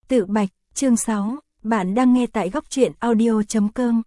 Tự bạch, chương 6, bạn đang nghe tại góc truyện audio.com.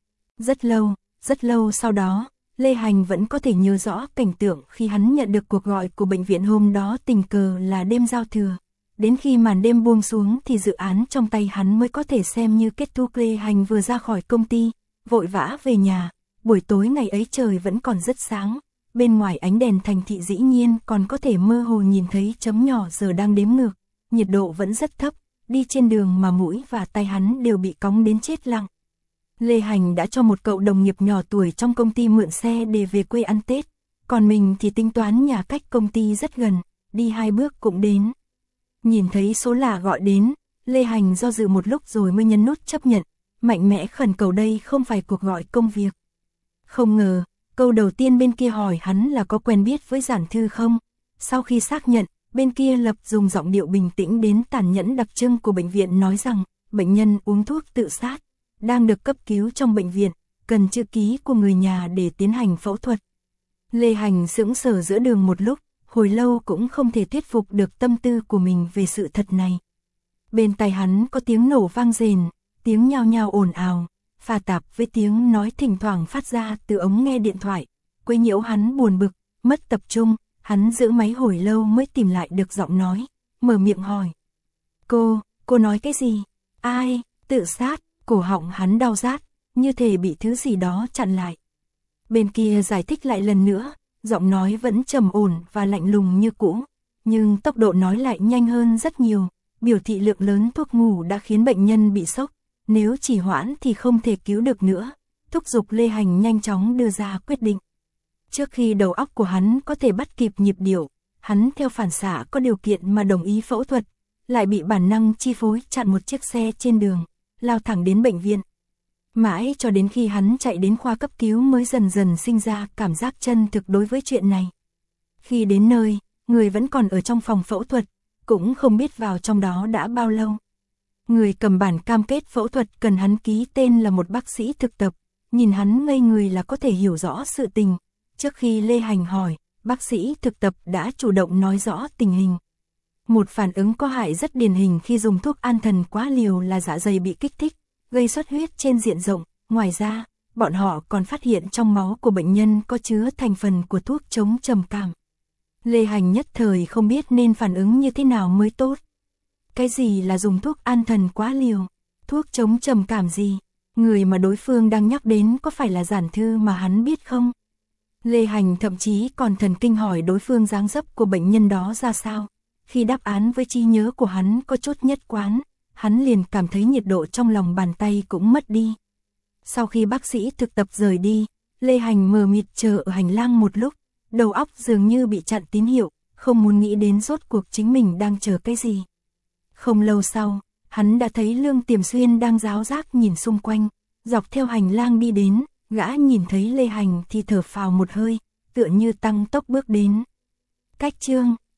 Rất lâu sau đó, Lê Hành vẫn có thể nhớ rõ cảnh tượng khi hắn nhận được cuộc gọi của bệnh viện hôm đó, tình cờ là đêm giao thừa. Đến khi màn đêm buông xuống thì dự án trong tay hắn mới có thể xem như kết thúc. Lê Hành vừa ra khỏi công ty, vội vã về nhà. Buổi tối ngày ấy trời vẫn còn rất sáng, bên ngoài ánh đèn thành thị dĩ nhiên còn có thể mơ hồ nhìn thấy chấm nhỏ giờ đang đếm ngược, nhiệt độ vẫn rất thấp, đi trên đường mà mũi và tay hắn đều bị cóng đến chết lặng. Lê Hành đã cho một cậu đồng nghiệp nhỏ tuổi trong công ty mượn xe để về quê ăn Tết, còn mình thì tính toán nhà cách công ty rất gần, đi 2 bước cũng đến. Nhìn thấy số lạ gọi đến, Lê Hành do dự một lúc rồi mới nhấn nút chấp nhận, mạnh mẽ khẩn cầu đây không phải cuộc gọi công việc. Không ngờ, câu đầu tiên bên kia hỏi hắn là có quen biết với Giản Thư không. Sau khi xác nhận, bên kia lập dùng giọng điệu bình tĩnh đến tàn nhẫn đặc trưng của bệnh viện nói rằng, bệnh nhân uống thuốc tự sát, đang được cấp cứu trong bệnh viện, cần chữ ký của người nhà để tiến hành phẫu thuật. Lê Hành sững sờ giữa đường một lúc, hồi lâu cũng không thể thuyết phục được tâm tư của mình về sự thật này. Bên tai hắn có tiếng nổ vang rền, tiếng nhao nhao ồn ào, pha tạp với tiếng nói thỉnh thoảng phát ra từ ống nghe điện thoại, quấy nhiễu hắn buồn bực, mất tập trung. Hắn giữ máy hồi lâu mới tìm lại được giọng nói, mở miệng hỏi. Cô nói cái gì? Ai, tự sát? Cổ họng hắn đau rát, như thể bị thứ gì đó chặn lại. Bên kia giải thích lại lần nữa, giọng nói vẫn trầm ổn và lạnh lùng như cũ, nhưng tốc độ nói lại nhanh hơn rất nhiều, biểu thị lượng lớn thuốc ngủ đã khiến bệnh nhân bị sốc, nếu trì hoãn thì không thể cứu được nữa, thúc giục Lê Hành nhanh chóng đưa ra quyết định. Trước khi đầu óc của hắn có thể bắt kịp nhịp điệu, hắn theo phản xạ có điều kiện mà đồng ý phẫu thuật, lại bị bản năng chi phối chặn một chiếc xe trên đường, lao thẳng đến bệnh viện. Mãi cho đến khi hắn chạy đến khoa cấp cứu mới dần dần sinh ra cảm giác chân thực đối với chuyện này. Khi đến nơi, người vẫn còn ở trong phòng phẫu thuật, cũng không biết vào trong đó đã bao lâu. Người cầm bản cam kết phẫu thuật cần hắn ký tên là một bác sĩ thực tập, nhìn hắn ngây người là có thể hiểu rõ sự tình. Trước khi Lê Hành hỏi, bác sĩ thực tập đã chủ động nói rõ tình hình. Một phản ứng có hại rất điển hình khi dùng thuốc an thần quá liều là dạ dày bị kích thích, gây xuất huyết trên diện rộng. Ngoài ra, bọn họ còn phát hiện trong máu của bệnh nhân có chứa thành phần của thuốc chống trầm cảm. Lê Hành nhất thời không biết nên phản ứng như thế nào mới tốt. Cái gì là dùng thuốc an thần quá liều? Thuốc chống trầm cảm gì? Người mà đối phương đang nhắc đến có phải là Giản Thư mà hắn biết không? Lê Hành thậm chí còn thần kinh hỏi đối phương dáng dấp của bệnh nhân đó ra sao. Khi đáp án với trí nhớ của hắn có chút nhất quán, hắn liền cảm thấy nhiệt độ trong lòng bàn tay cũng mất đi. Sau khi bác sĩ thực tập rời đi, Lê Hành mờ mịt chờ ở hành lang một lúc, đầu óc dường như bị chặn tín hiệu, không muốn nghĩ đến rốt cuộc chính mình đang chờ cái gì. Không lâu sau, hắn đã thấy Lương Tiềm Xuyên đang ráo rác nhìn xung quanh, dọc theo hành lang đi đến. Gã nhìn thấy Lê Hành thì thở phào một hơi, tựa như tăng tốc bước đến. Cách chương